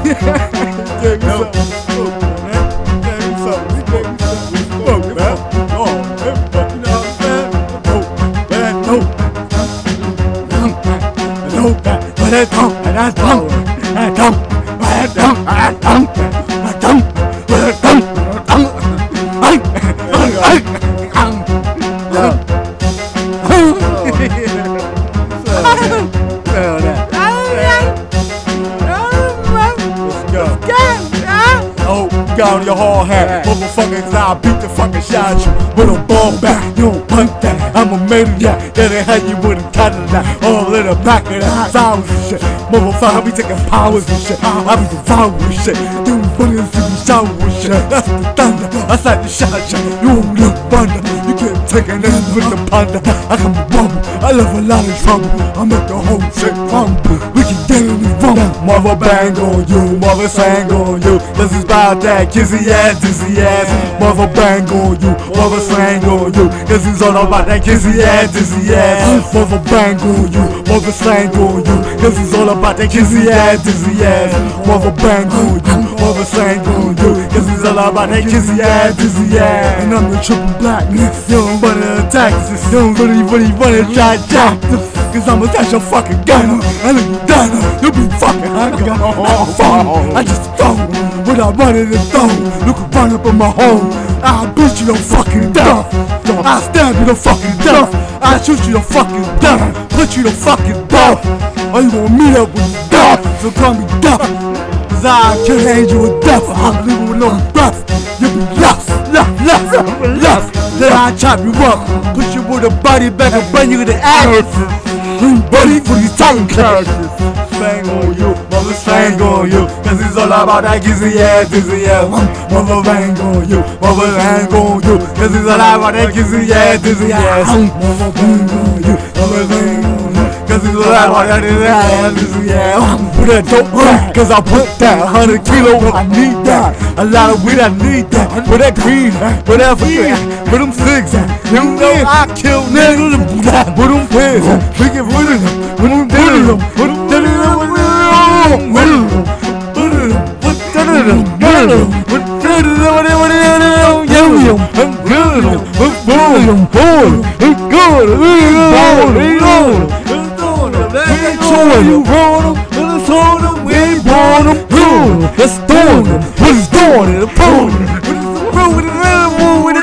Gave me something. Gave me something. Smoke, man. Oh, man. You know what I'm saying? No, got on your hard hat, motherfucker, cause I'll beat the fucking shot you with a ball back. You don't want that, I'm a maniac. That ain't how you would've got it out. All in the back of the flowers and shit. Motherfucker, I be taking powers and shit. I be devouring shit. You fucking see me shower with shit. That's the thunder, that's like the shot shit. You won't look thunder, you can't take it in with the panda. I come bubble, I love a lot of trouble. I make the whole shit crumble. We can get in the rumble. Mother bang on you, mother sang on you. This is about that kissy ass, dizzy ass. Mother bang on you, mother sang on you. This is all about that kissy ass, dizzy ass. Mother bang on you, mother sang on you. This is all about that kissy ass, dizzy ass. Mother bang on you, mother sang on you. This is all about that kissy ass, dizzy ass. And I'm the triple blackness. You don't wanna attack this. You don't really wanna try to jack this. Cause I'ma touch your fucking gun. I know you done. You be fucking hungry. I just throw without running the throw. You can run up in my home. I'll beat you to fucking death. I'll stab you to fucking death. I'll shoot you to fucking death. Put you to fucking death. Or you gon' meet up with death. So call me death. Cause I can't handle with death. I'll leave with no breath. You be left. Then I chop you up. Push you with a body back and bring you to the ass. Buddy for these tongue clashes. Bang on you, mother sang on you. Cause it's all about that kissy ass, dizzy ass. Mother bang on you, mother hang on you. Cause it's all about that kissy ass, dizzy ass. Mother bang on you, mother bang on you. Cause it's all about that kissy ass, dizzy ass. With that dope rap, cause I put that 100 kilo, I need that. A lot of weed, I need that. With that green, with that weed, with them six. You know I kill niggas with them pins. We get rid of them, with them diddle them, with them diddle them, with let's throw them, let's throw them,